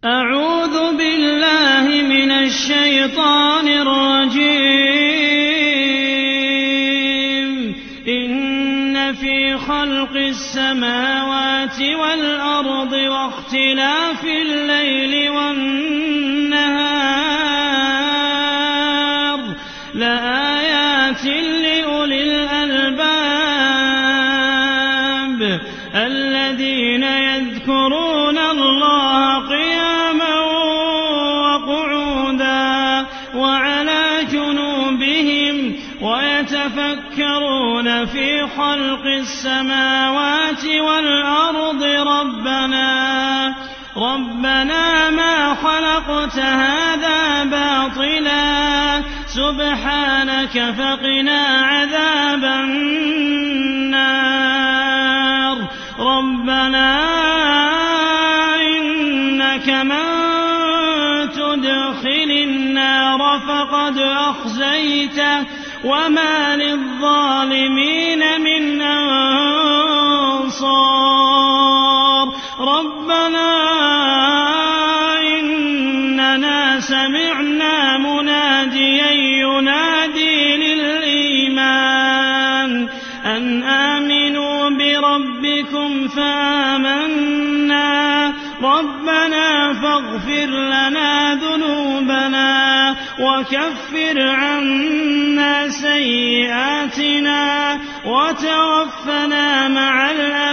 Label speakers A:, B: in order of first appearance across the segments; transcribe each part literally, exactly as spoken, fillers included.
A: أعوذ بالله من الشيطان الرجيم إن في خلق السماوات والأرض واختلاف الليل والنهار لآيات لأولي الألباب الذين يذكرون الله قياما وقعودا وعلى جنوبهم ويتفكرون في خلق السماوات والأرض ربنا ربنا ما خلقت هذا باطلا سبحانك فقنا عذاب النار ربنا إنك من تدخل النار فقد أخزيته وما للظالمين من أنصار ربنا إننا سمعنا مناديا ينادي للإيمان أن آمنوا بربكم فآمنا ربنا فاغفر لنا ذنوبنا وكفر عنا سيئاتنا وتوفنا مع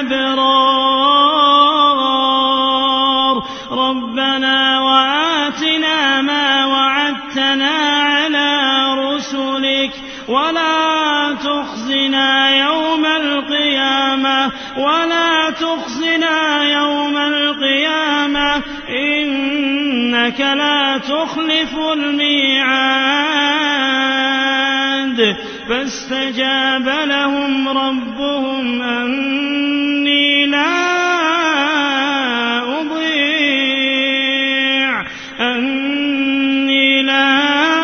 A: الأبرار ربنا وآتنا ما وعدتنا على رسلك ولا تخزنا يوم القيامة ولا تخزنا يوم القيامة إنك لا تخلف الميعاد فاستجاب لهم ربهم أني لا أضيع أني لا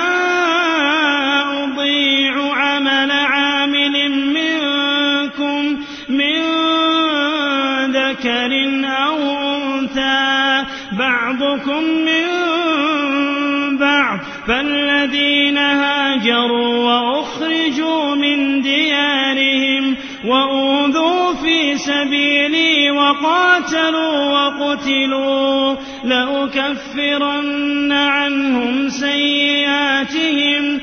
A: أضيع عمل عامل منكم من ذكر أو أنثى بعضكم من بعض فالذين هاجروا وأخرجوا من ديارهم وأوذوا في سبيلي وقاتلوا وقتلوا لأكفرن عنهم سيئاتهم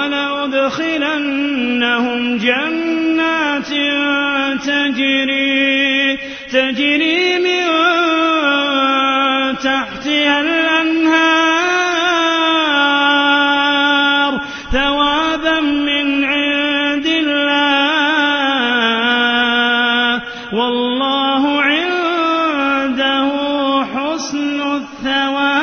A: ولأدخلنهم جنات تجري تجري من تحتها الأنهار ثوابا من عند الله والله عنده حسن الثواب.